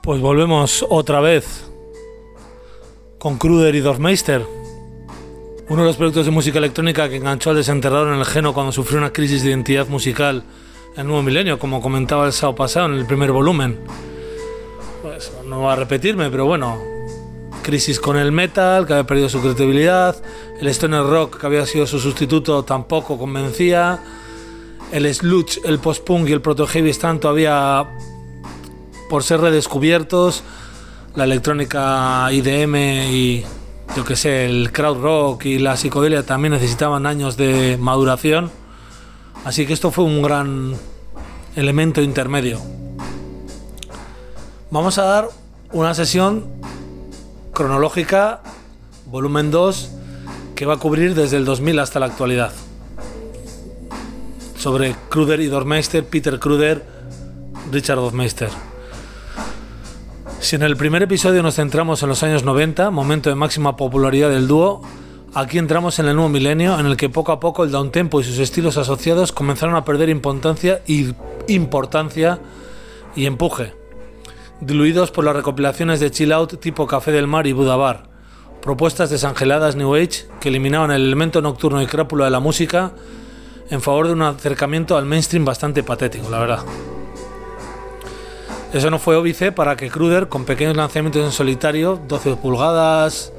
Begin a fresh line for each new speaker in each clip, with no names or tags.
Pues volvemos otra vez con Kruder y Dorfmeister, uno de los proyectos de música electrónica que enganchó al desenterrador en el Geno cuando sufrió una crisis de identidad musical en el nuevo milenio, como comentaba el sábado pasado en el primer volumen. Pues no va a repetirme, pero bueno, crisis con el metal, que había perdido su credibilidad, el stoner rock, que había sido su sustituto, tampoco convencía, el sludge, el post-punk y el proto-heavy están todavía por ser redescubiertos, la electrónica IDM y yo que sé, el crowd rock y la psicodelia también necesitaban años de maduración, así que esto fue un gran elemento intermedio. Vamos a dar una sesión cronológica, volumen 2, que va a cubrir desde el 2000 hasta la actualidad, sobre Kruder y Dorfmeister, Peter Kruder, Richard Dorfmeister. Si en el primer episodio nos centramos en los años 90, momento de máxima popularidad del dúo, aquí entramos en el nuevo milenio, en el que poco a poco el downtempo y sus estilos asociados comenzaron a perder importancia y empuje, diluidos por las recopilaciones de chill out tipo Café del Mar y Buda Bar, propuestas desangeladas New Age que eliminaban el elemento nocturno y crápula de la música en favor de un acercamiento al mainstream bastante patético, la verdad. Eso no fue óbice para que Kruder, con pequeños lanzamientos en solitario, 12 pulgadas,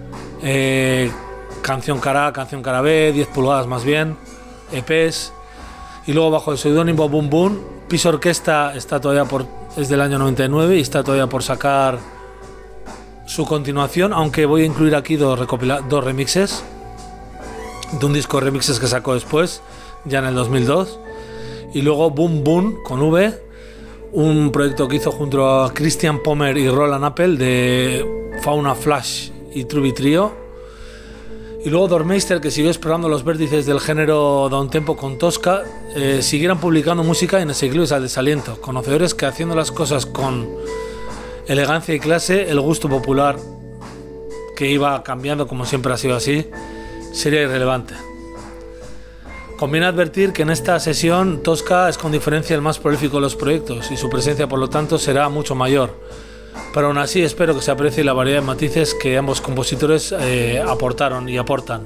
canción cara A, canción cara B, 10 pulgadas más bien, EPs, y luego bajo el seudónimo Boom Boom, Peace Orquesta es del año 99 y está todavía por sacar su continuación, aunque voy a incluir aquí dos remixes, de un disco de remixes que sacó después, ya en el 2002, y luego Boom Boom con V, un proyecto que hizo junto a Christian Pommer y Roland Appel de Fauna Flash y Truby Trio, y luego Dorfmeister, que siguió explorando los vértices del género downtempo con Tosca, siguieron publicando música inasequibles al desaliento, conocedores que, haciendo las cosas con elegancia y clase, el gusto popular, que iba cambiando como siempre ha sido así, sería irrelevante. Conviene advertir que en esta sesión Tosca es con diferencia el más prolífico de los proyectos y su presencia por lo tanto será mucho mayor, pero aún así espero que se aprecie la variedad de matices que ambos compositores aportaron y aportan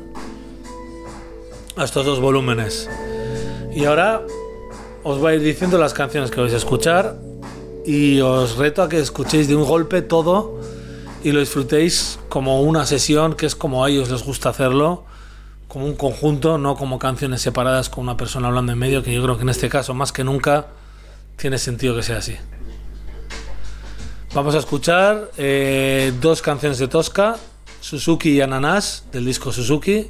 a estos dos volúmenes. Y ahora os voy a ir diciendo las canciones que vais a escuchar y os reto a que escuchéis de un golpe todo y lo disfrutéis como una sesión, que es como a ellos les gusta hacerlo, como un conjunto, no como canciones separadas con una persona hablando en medio, que yo creo que en este caso más que nunca tiene sentido que sea así. Vamos a escuchar dos canciones de Tosca, Suzuki y Ananas, del disco Suzuki,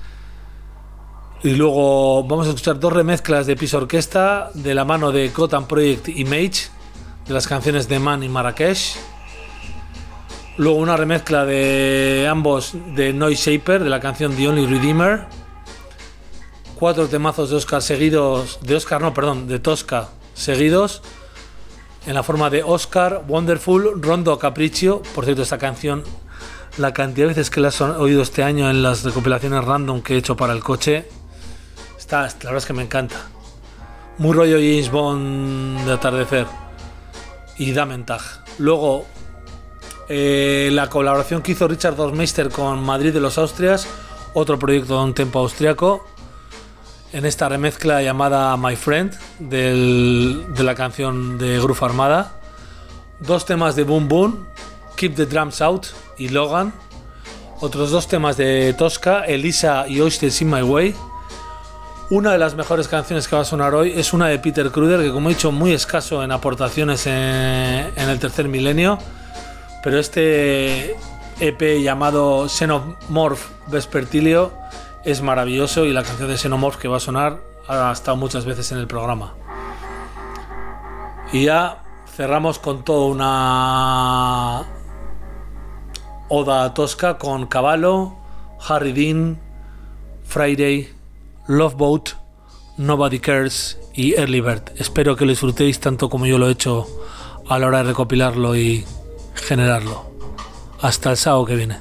y luego vamos a escuchar dos remezclas de Peace Orquesta de la mano de Gotham Project Image, de las canciones de Man y Marrakech. Luego una remezcla de ambos de Noise Shaper, de la canción The Only Redeemer. 4 temazos de de Tosca seguidos, en la forma de Oscar, Wonderful, Rondo, Capriccio. Por cierto, esta canción, la cantidad de veces que la he oído este año en las recopilaciones random que he hecho para el coche, la verdad es que me encanta. Muy rollo James Bond de atardecer. Y Damentag. Luego la colaboración que hizo Richard Dorfmeister con Madrid de los Austrias, otro proyecto de un tempo austriaco, en esta remezcla llamada My Friend de la canción de Groove Armada. 2 temas de Boom Boom, Keep the Drums Out y Logan. Otros 2 temas de Tosca, Elisa y Oysters in My Way. Una de las mejores canciones que va a sonar hoy es una de Peter Kruder, que como he dicho, muy escaso en aportaciones en el tercer milenio, pero este EP llamado Xenomorph Vespertilio es maravilloso, y la canción de Xenomorph que va a sonar ha estado muchas veces en el programa. Y ya cerramos con toda una oda a Tosca con Cavallo, Harry Dean, Friday, Love Boat, Nobody Cares y Early Bird. Espero que lo disfrutéis tanto como yo lo he hecho a la hora de recopilarlo y generarlo. Hasta el sábado que viene.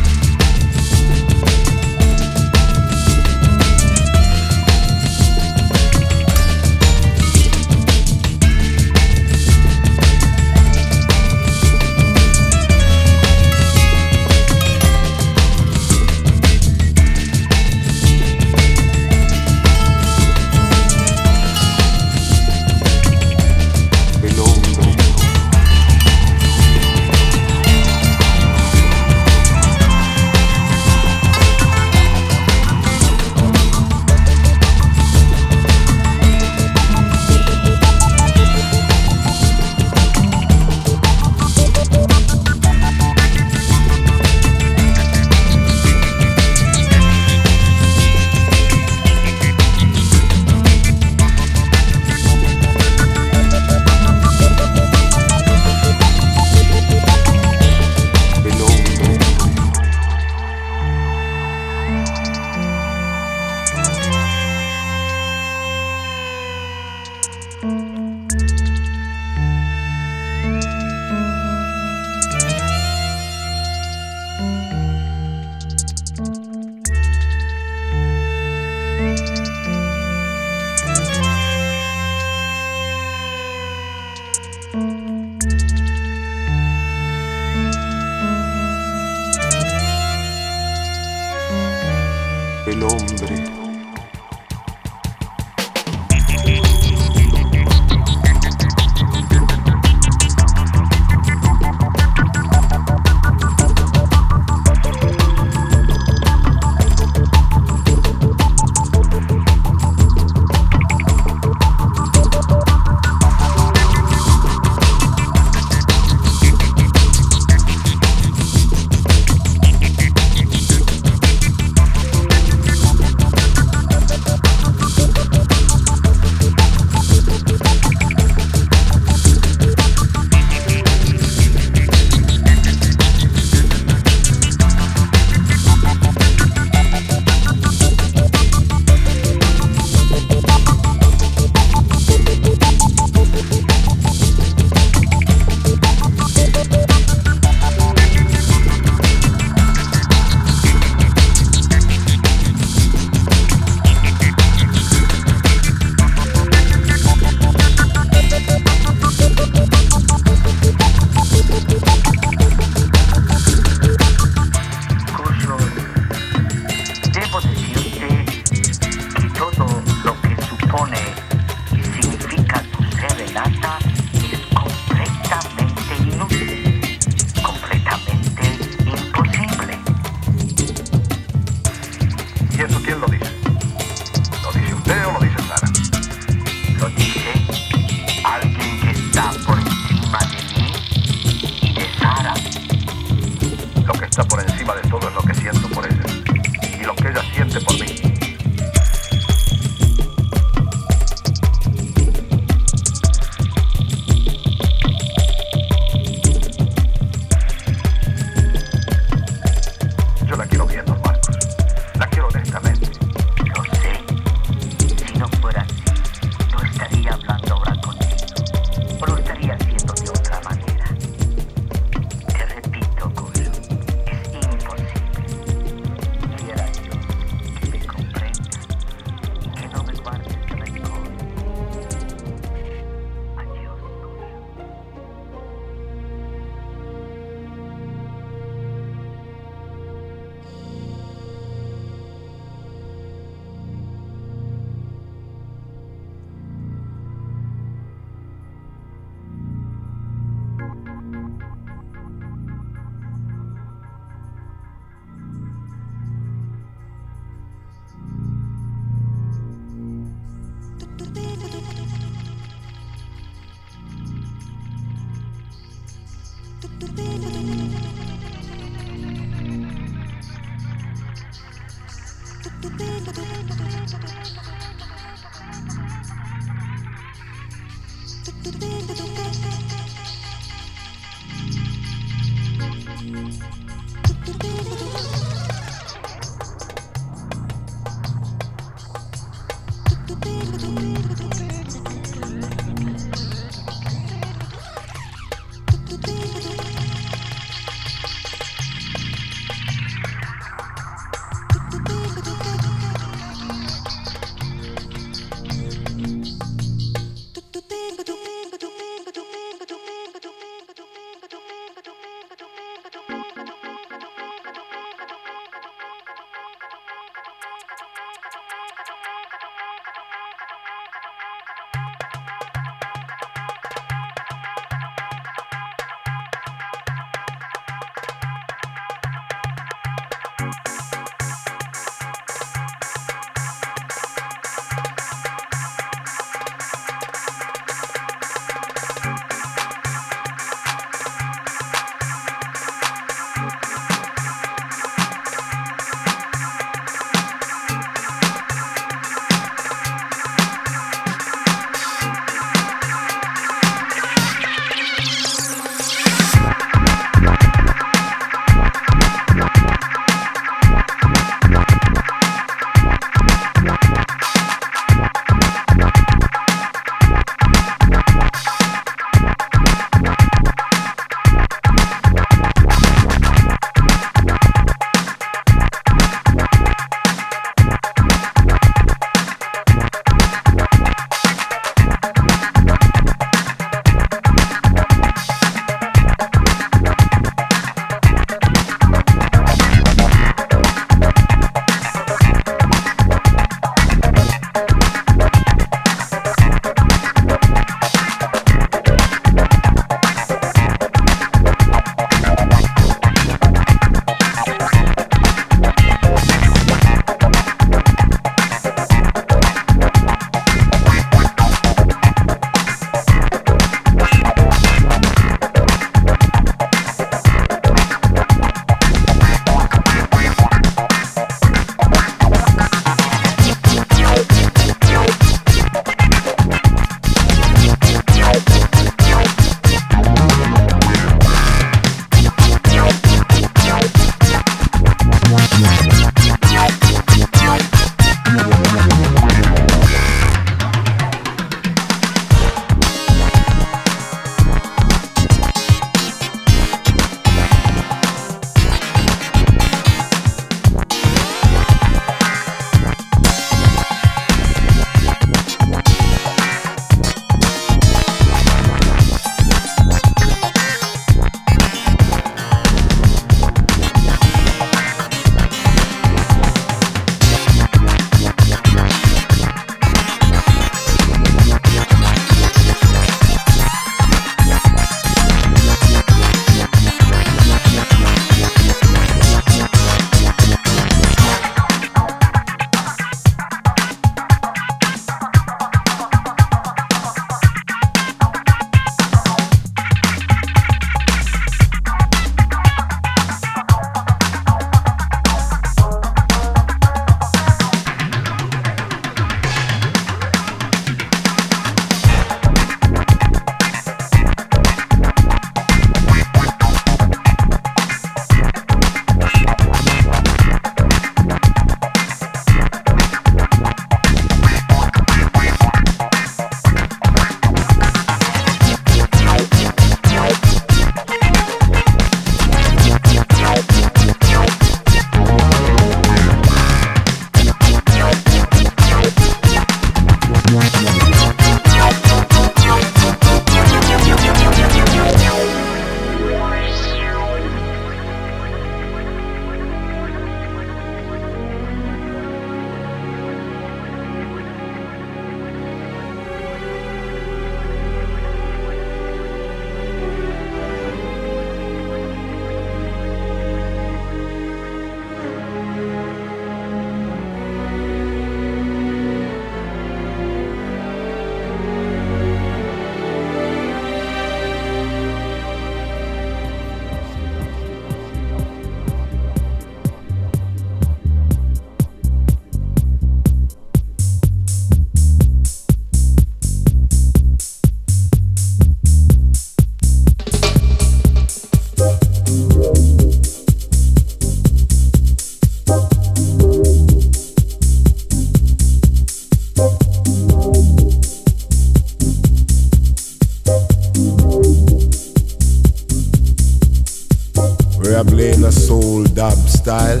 are playing a soul dub style.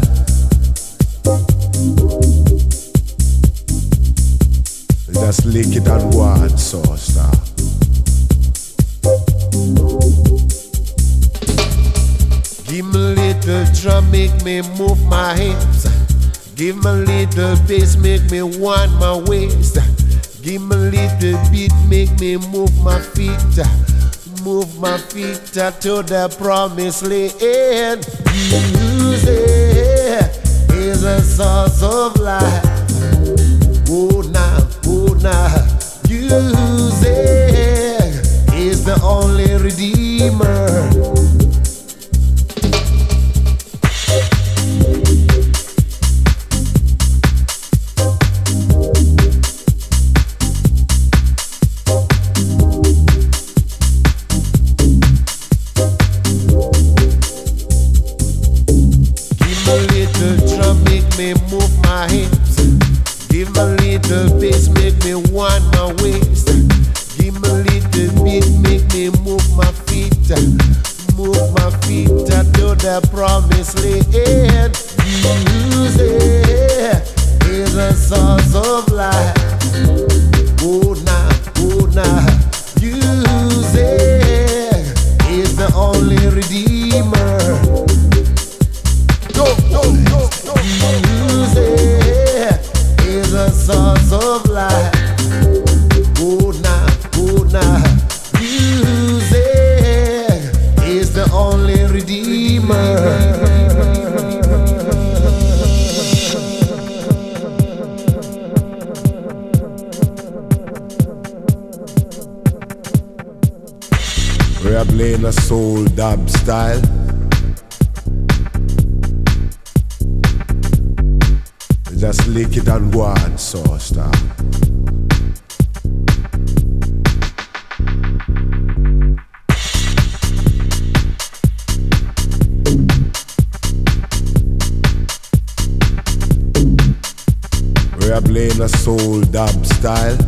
Just lick it and go on, so star. Give me a little drum, make me move my hips. Give me a little bass, make me wind my waist. Give me a little beat, make me move my feet. Move my feet to the promised land. Music is a source of life. Oh nah, music is the only redeemer. We are playing a soul dub style. Just lick it and go on, so star. We are playing a soul dub style.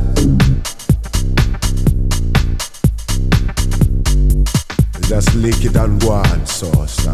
Just lick it and go on, so star.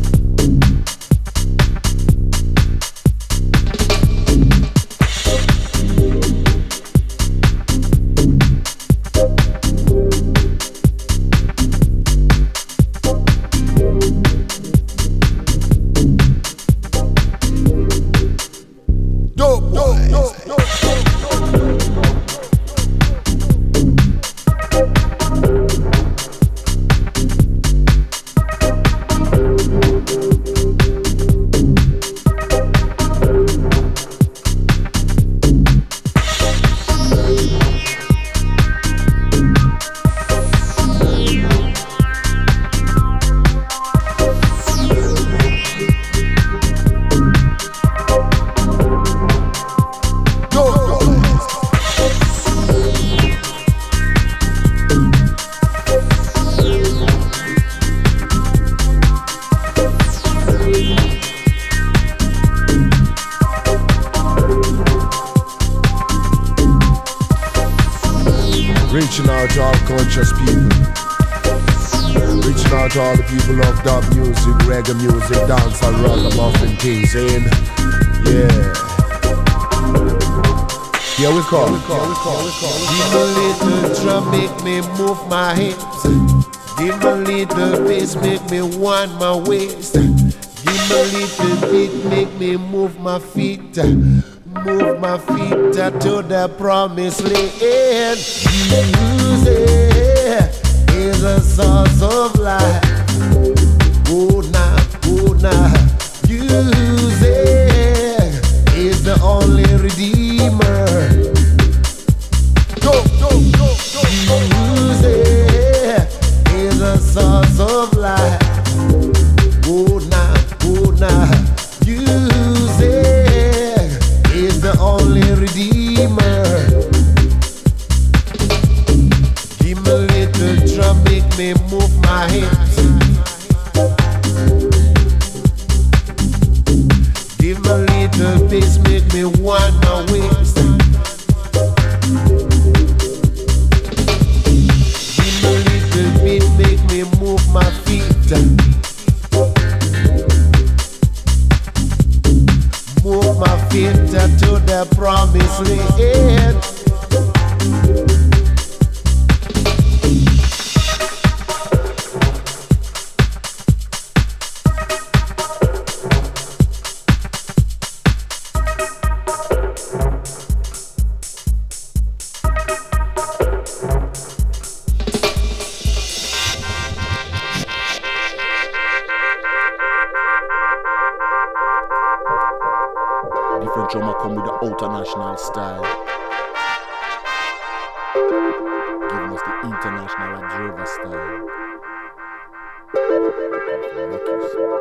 Reaching out to all conscious people. Reaching out to all the people of dub music, reggae music, dancehall, ragamuffin things, and yeah. Here we come. Give me a little drum, make me move my hips. Give me a little bass, make me wind my waist. Give me a little beat, make me move my feet. Move my feet to the promised land. Music is a source of life. Oh nah, music is the only redeemer. Music is a source of life. Oh nah, music is the only redeemer. Give me a little drum, make me move my hips. international style. Giving us the international Drover style. Make you smile.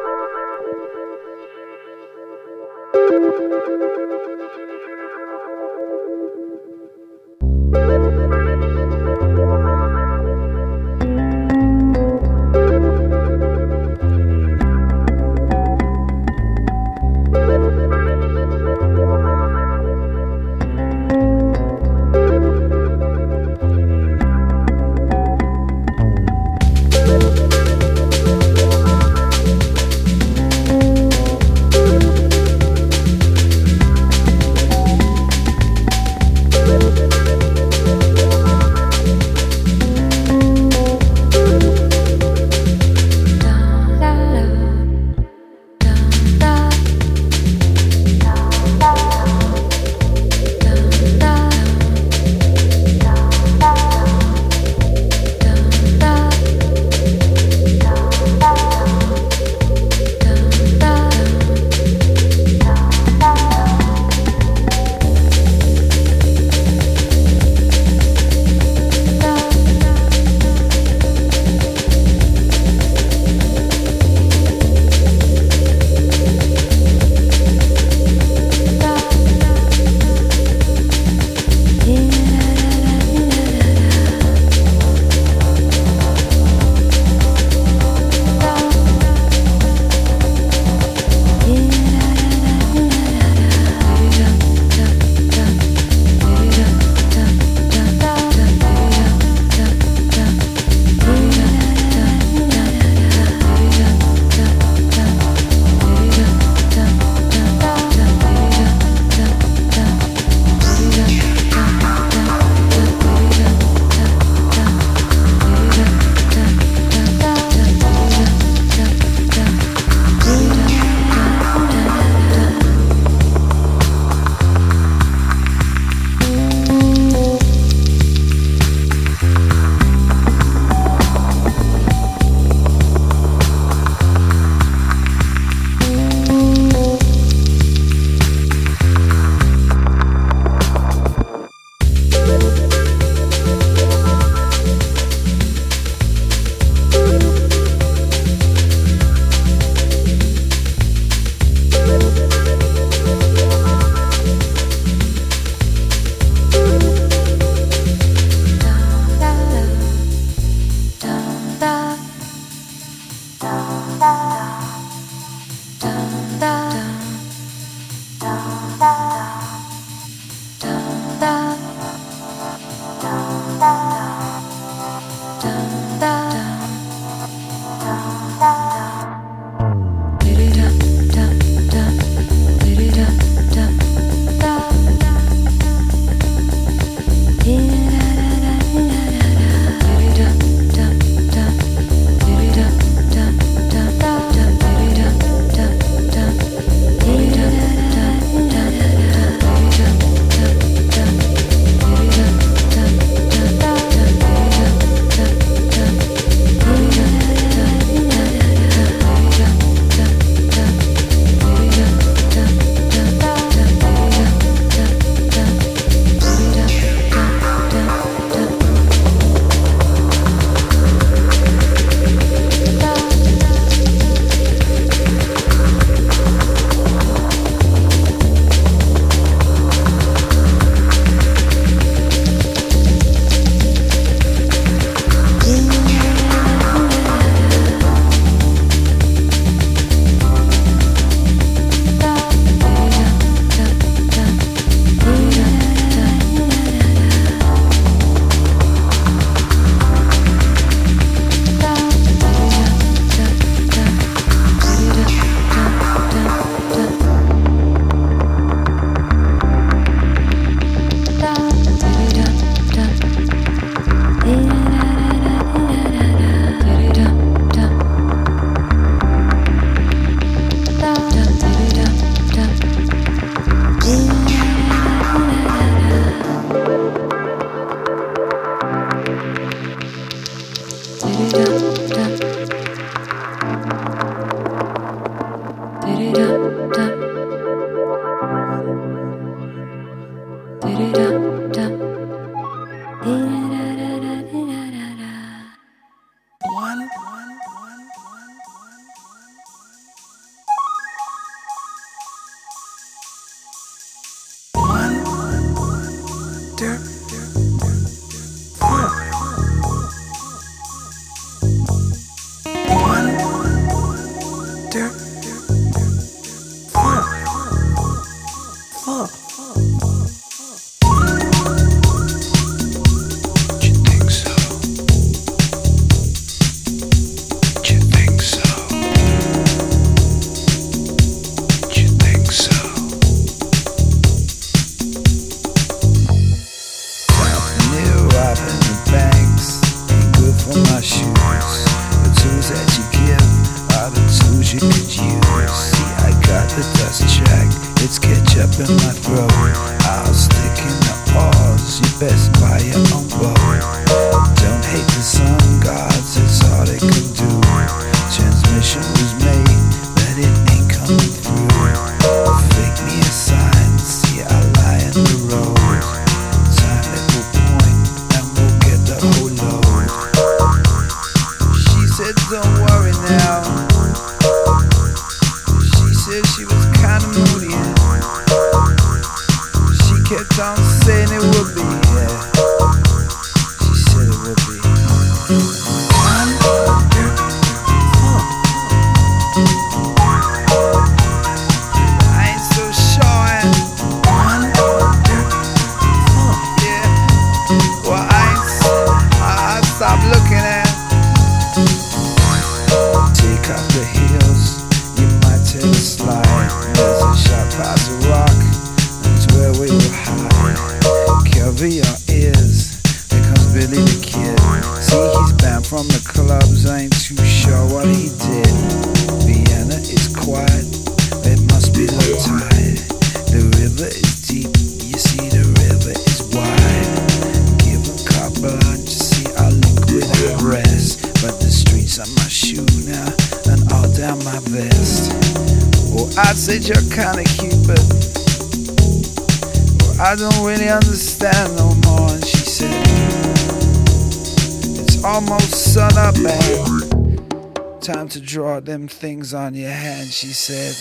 Time to draw them things on your hand, she said.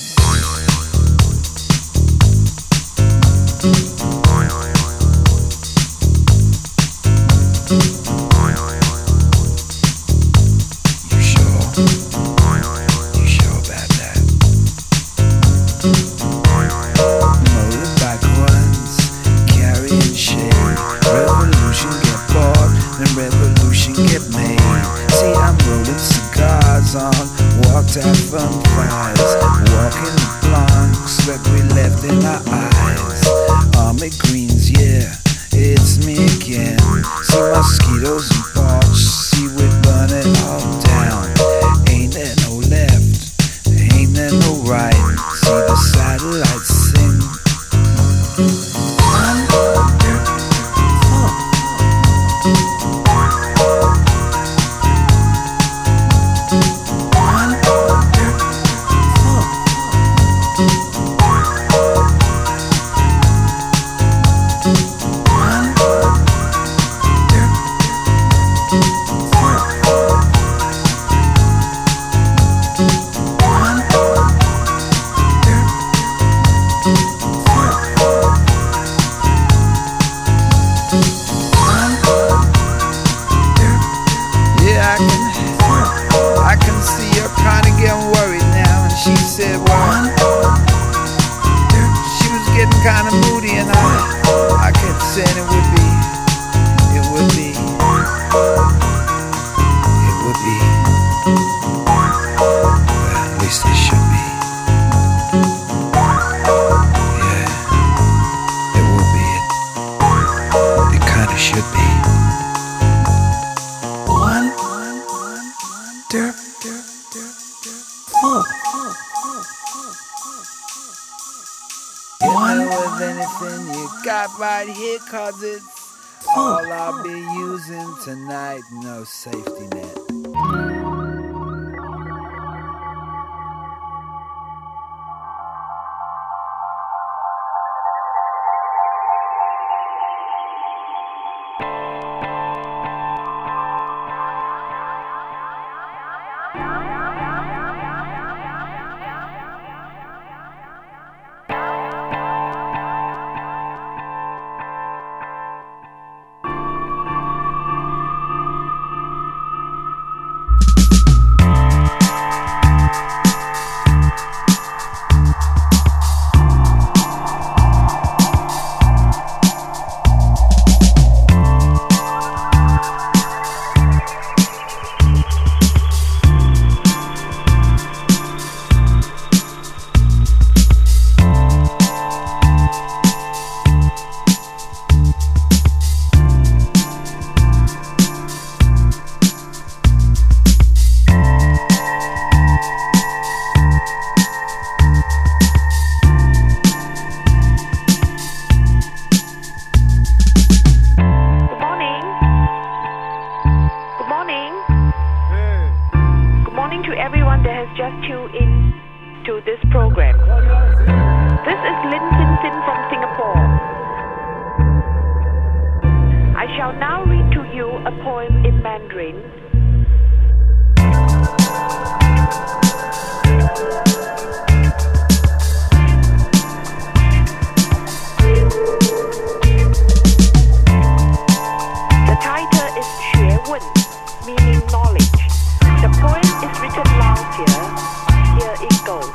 You sure? You sure about that? Motorbike runs, carrying shade. Revolution get bought, then revolution get made. See, I'm rolling cigars on walked out from fires, walking the blocks that we left in our eyes. Army greens, yeah, it's me again. See mosquitoes and porch, see we burn it all down. Ain't there no left, ain't there no right. See the satellites sing. Right here, 'cause it's all I'll be using tonight. No safety net.
this program. This is Lin Sin Sin from Singapore. I shall now read to you a poem in Mandarin. The title is Xue Wen, meaning knowledge. The poem is written last year. Here it goes.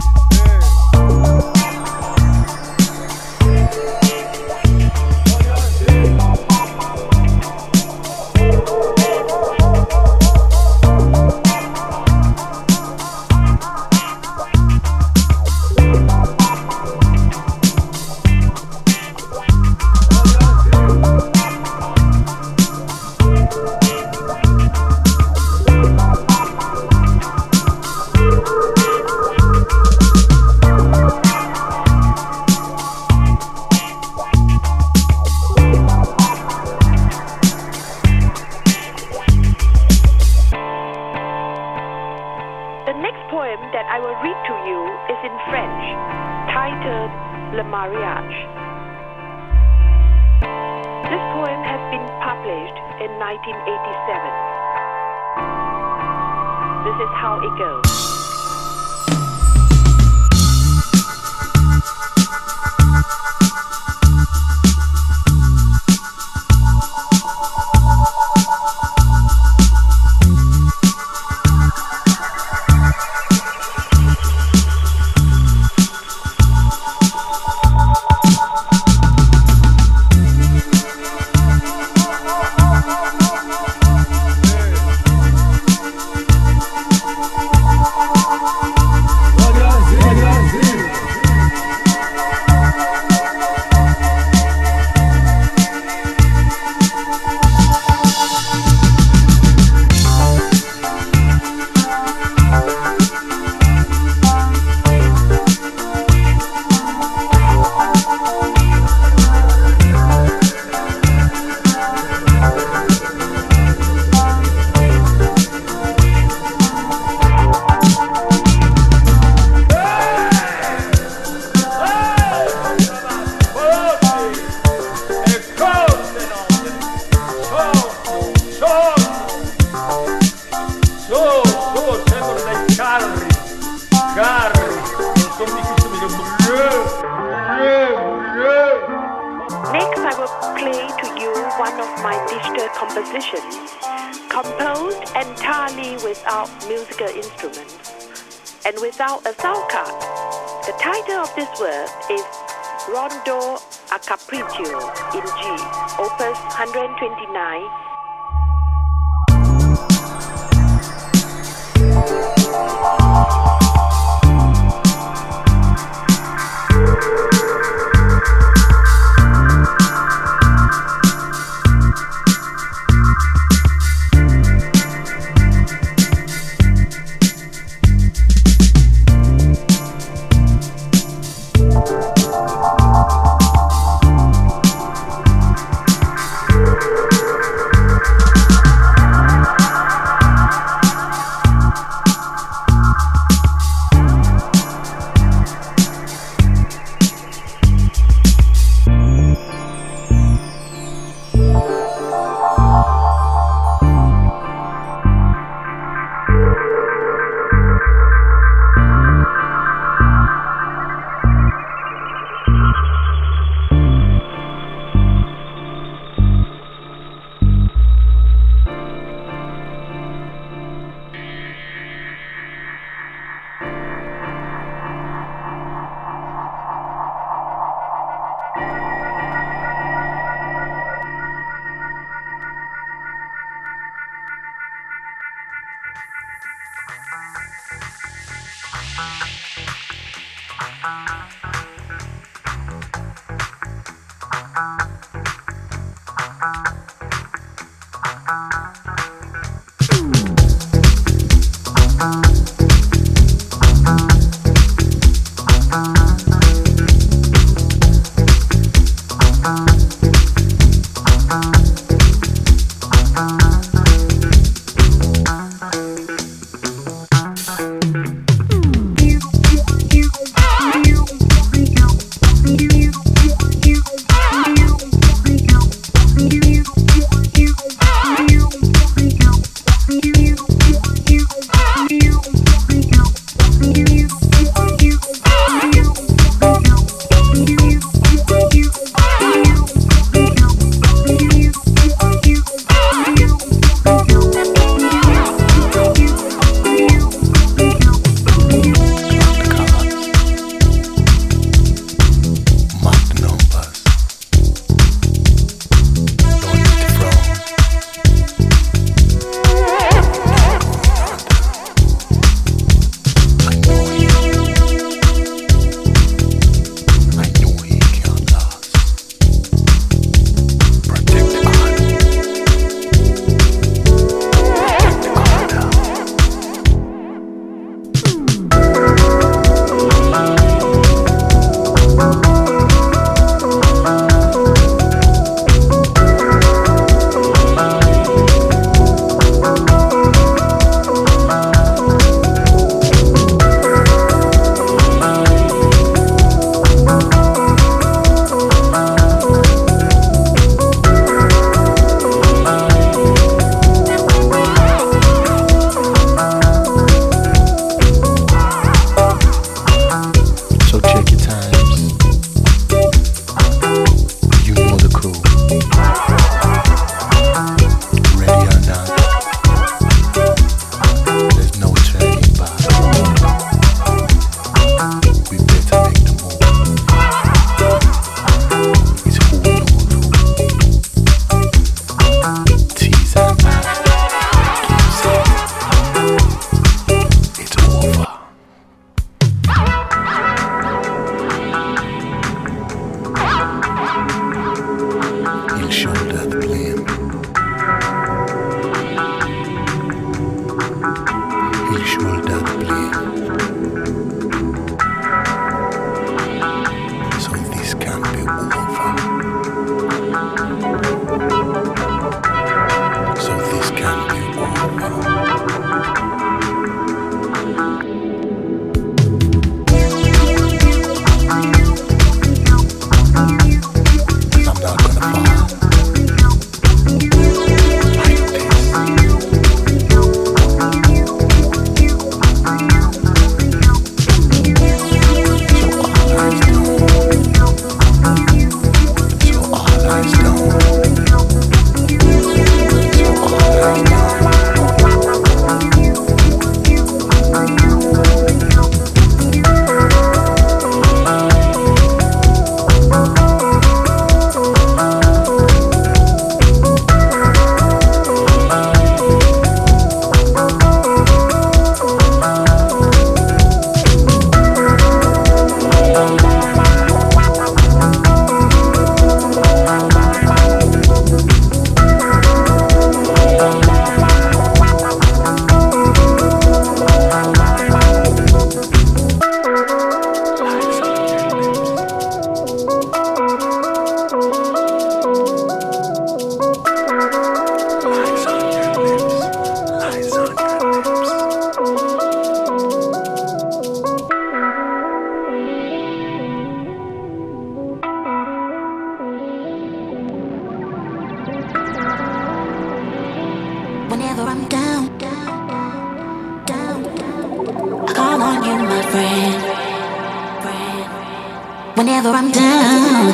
The next poem that I will read to you is in French, titled Le Mariage. This poem has been published in 1987. This is how it goes. Next, I will play to you one of my digital compositions, composed entirely without musical instruments and without a sound card. The title of this work is Rondo a Capriccio in G, Opus 129.
Whenever I'm down,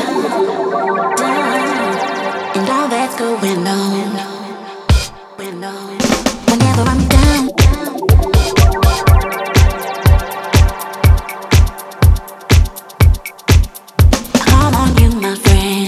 and all that's going on. Whenever I'm down, I call on you, my friend.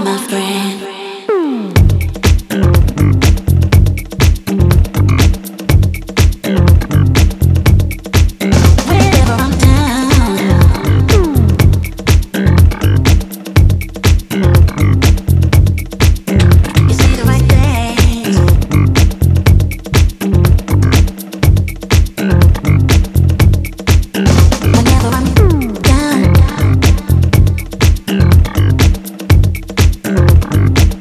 my friend. Whenever I'm down, you say the right things. Whenever I'm down.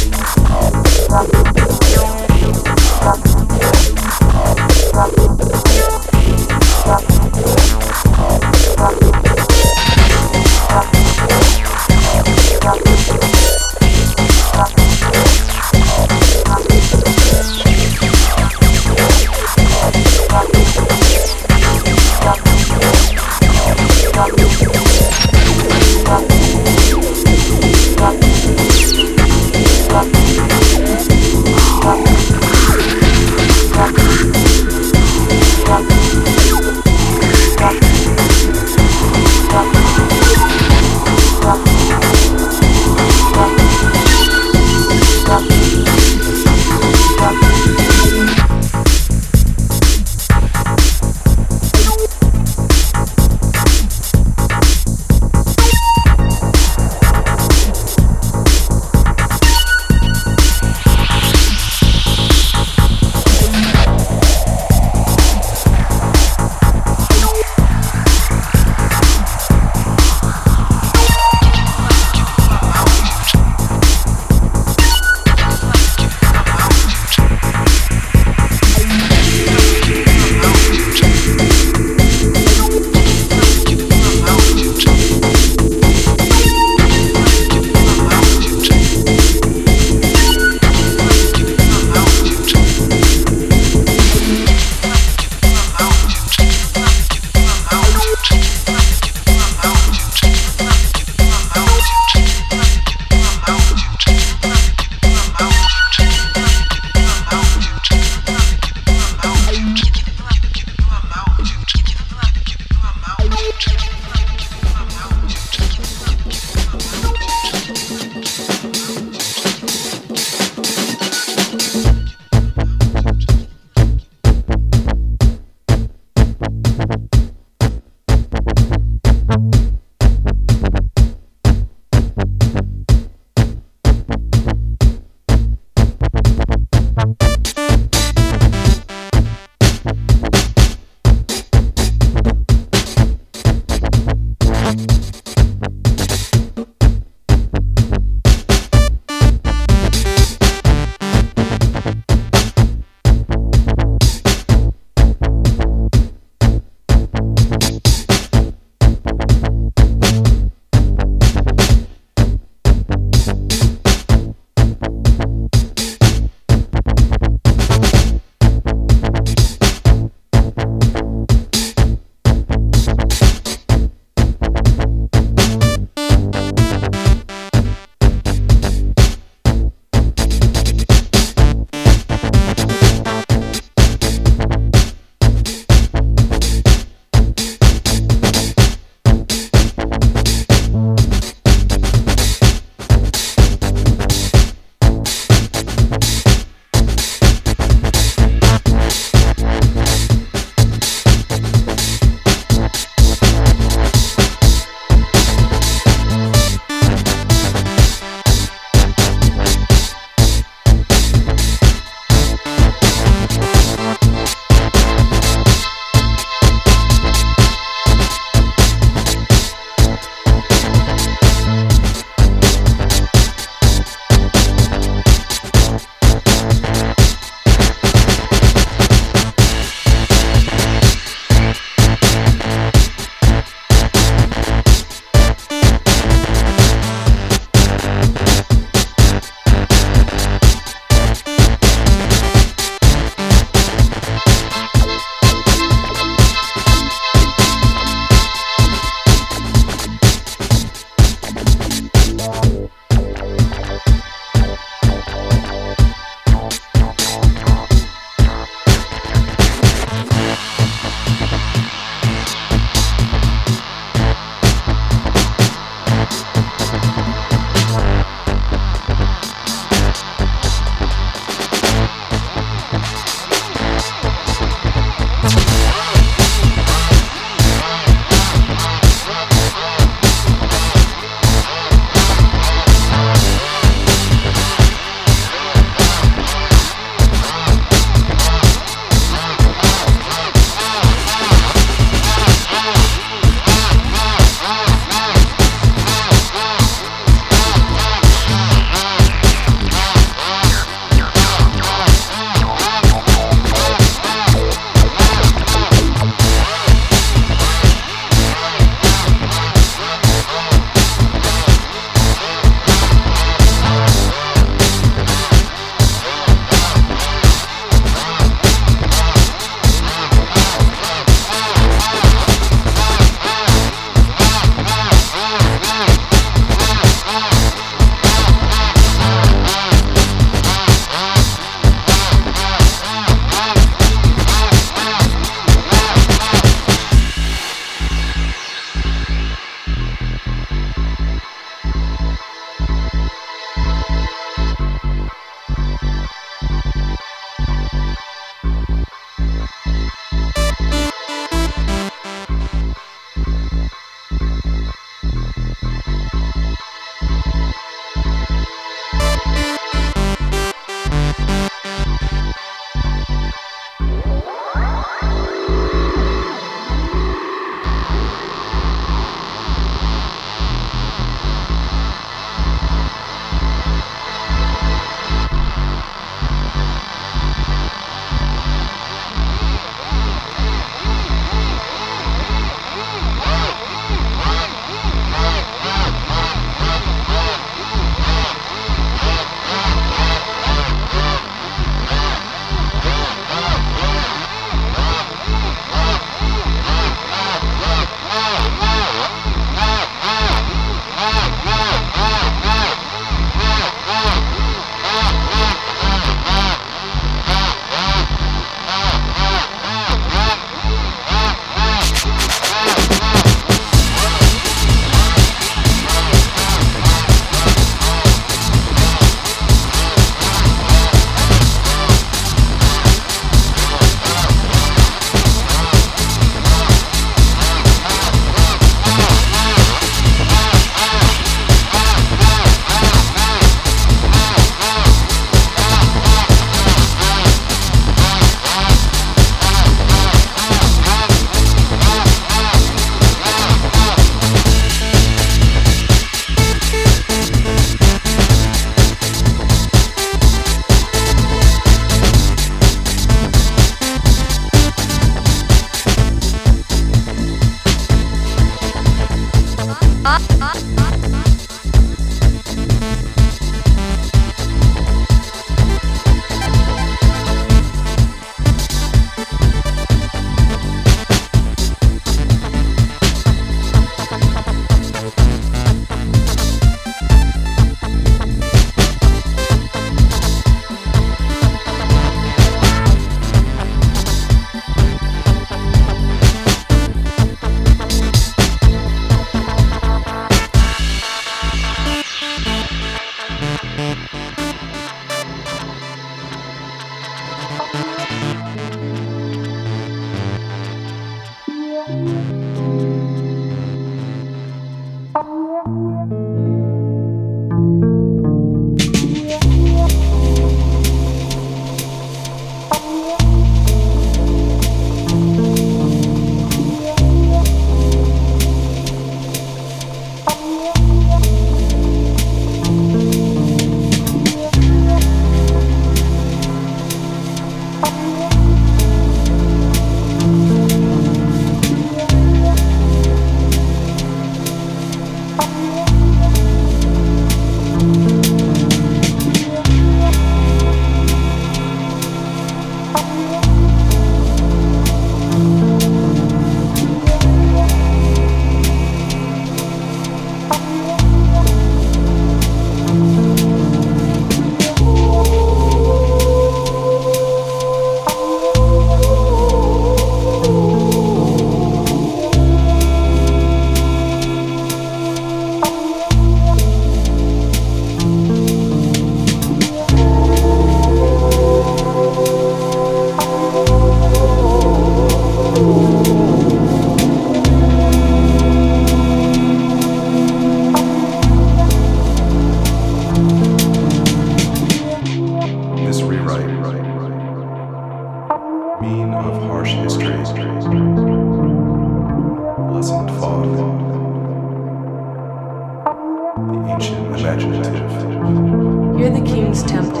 temple,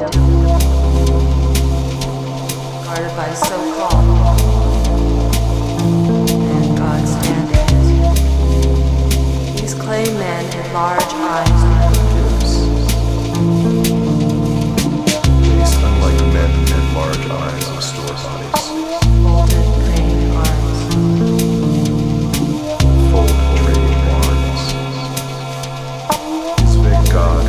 guarded by so-called man gods standing. These clay men had large eyes and boobs.
These unlike men had large eyes and store bodies.
Folded praying arms.
Fold trading arms. His big God.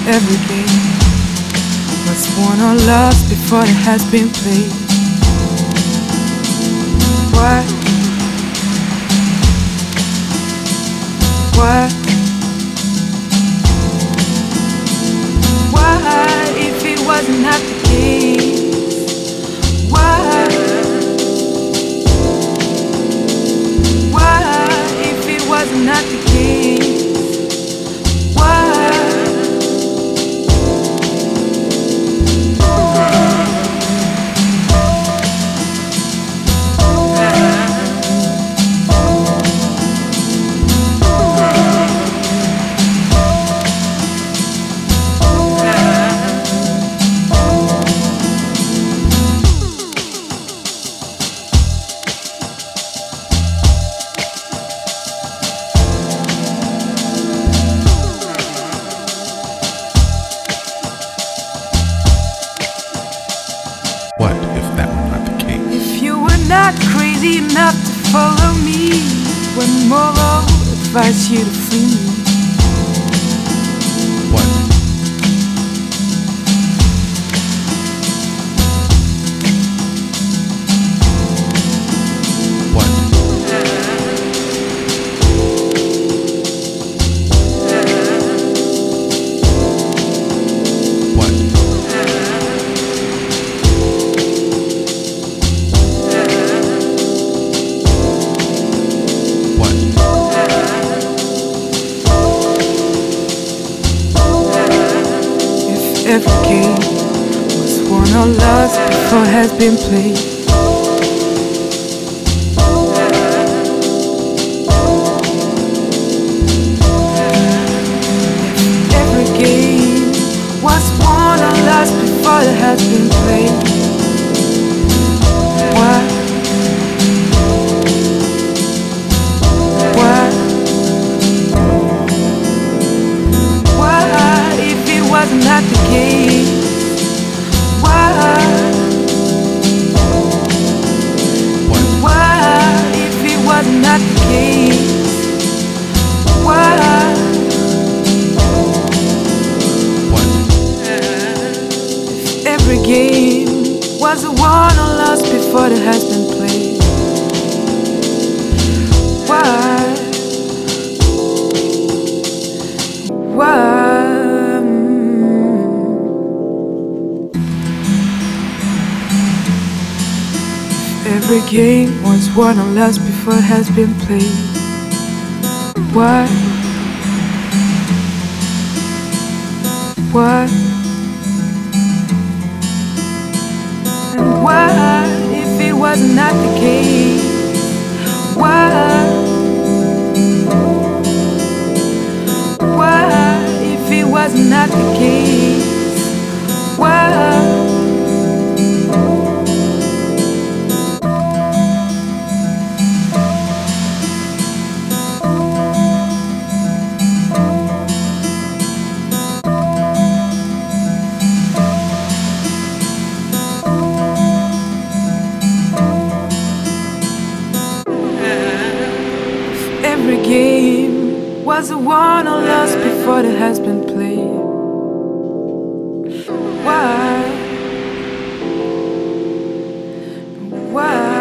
every game was won or lost before it has been played. Why? Why? Why, if it wasn't not the case? Why? Why, if it wasn't not the case? Why?
What if that were not the case?
If you were not crazy enough to follow me, when moral advise you to free me.
What?
Every game was won or lost before it has been played. Every game was won or lost before it has been played. Why? Why? Why, if it wasn't not the case? Why? Why, if it wasn't not the case? Why? If every game was a won or lost before it has been played? Why? Why? Every game was won or lost before it has been played. Why? Why? And why, if it was not the case? Why? Why, if it was not the case? Why? Every game was a won or lost before it has been played. Why? Why?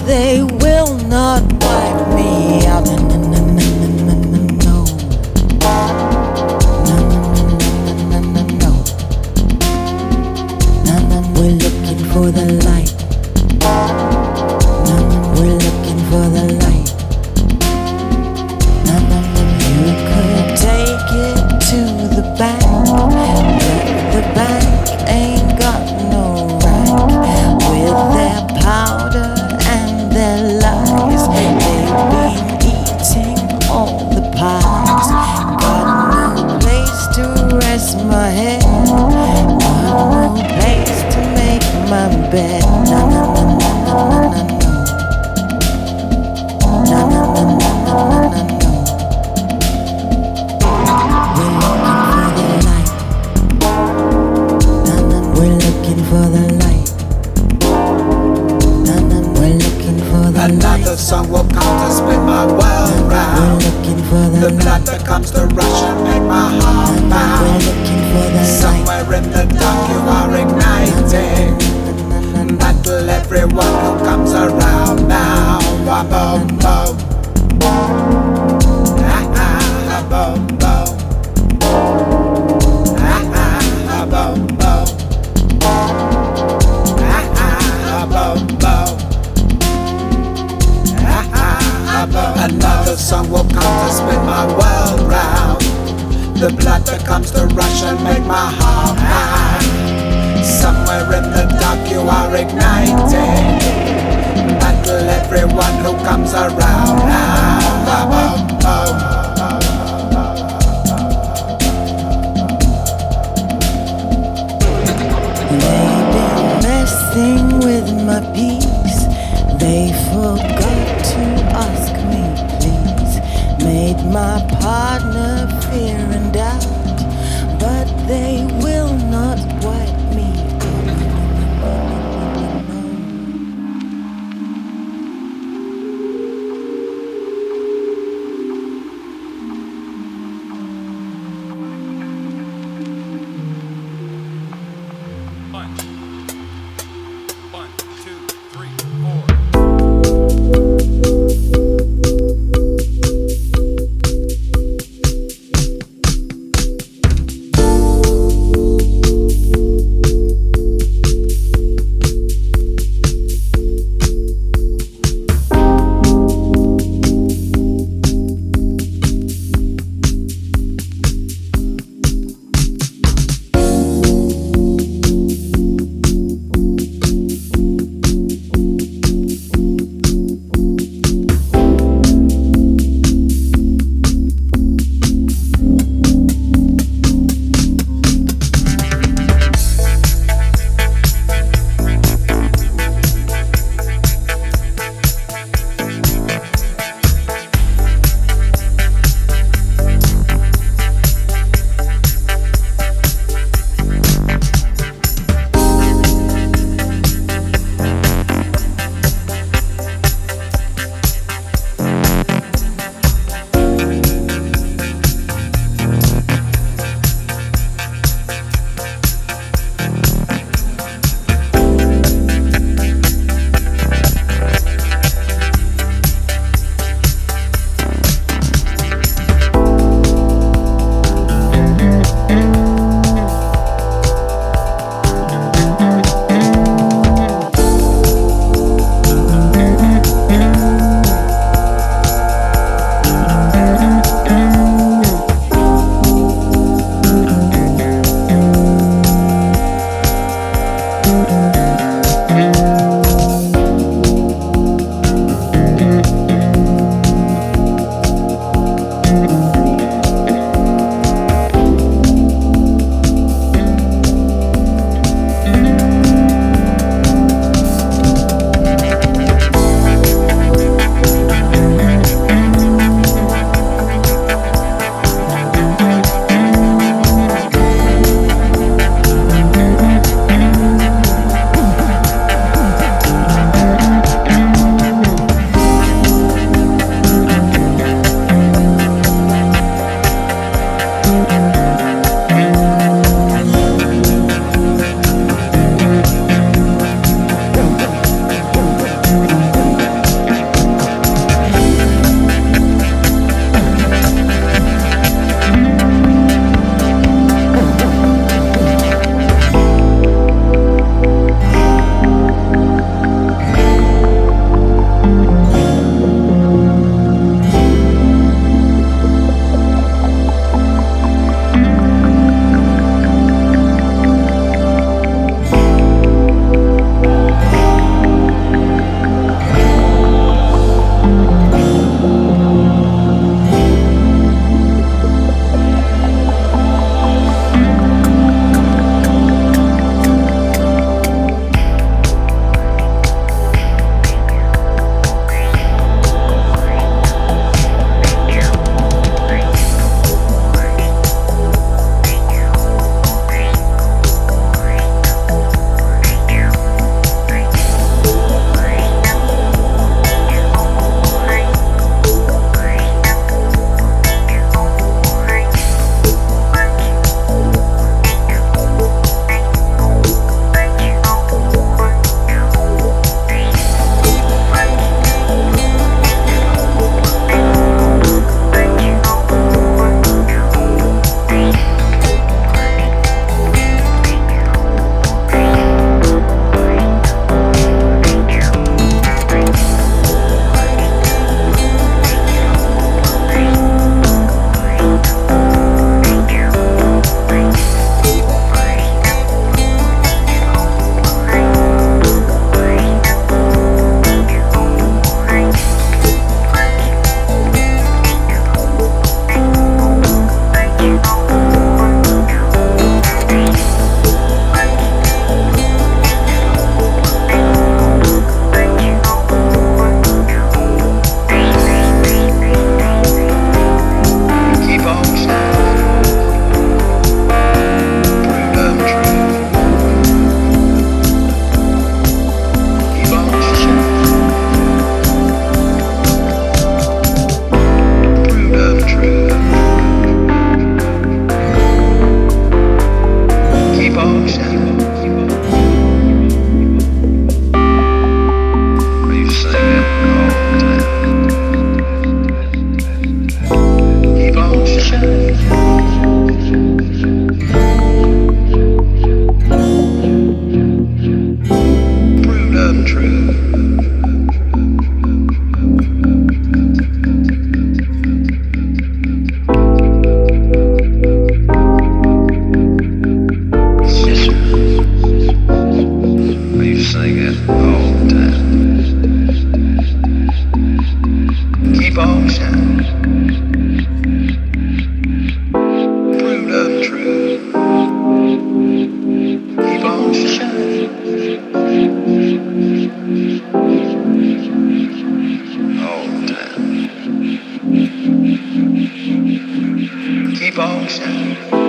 they will not wipe me out. No, no, no, no, no, no, no. No, no, no, no, no, no, no. No, no, we're looking for the light. No, no, we're looking for the light. No, no, no, you could take it to the bank, but the bank ain't got no right. With their powder and their lies, they've been eating all the pies. Got no place to rest my head, got no place to make my bed. No, no, no, no, no, no, no. No, no, no, no, no, no, no. We're looking for the light. No, no, we're looking for the light.
Another song will come to spin my world round.
We're looking for the light.
The blood that comes to rush and make my heart pound.
We're looking for the light.
Somewhere in the dark you are igniting. Battle everyone who comes around now. Boom, boom. Boom, boom. Boom, boom. Another song will come to spin my world round. The blood that comes to rush and make my heart pound. Somewhere in the dark you are igniting. Battle everyone who comes around now. Boom, boom.
They've been messing with my peace. They forgot to ask me, please. Made my partner fear and doubt, but they will not wipe me out.
connection.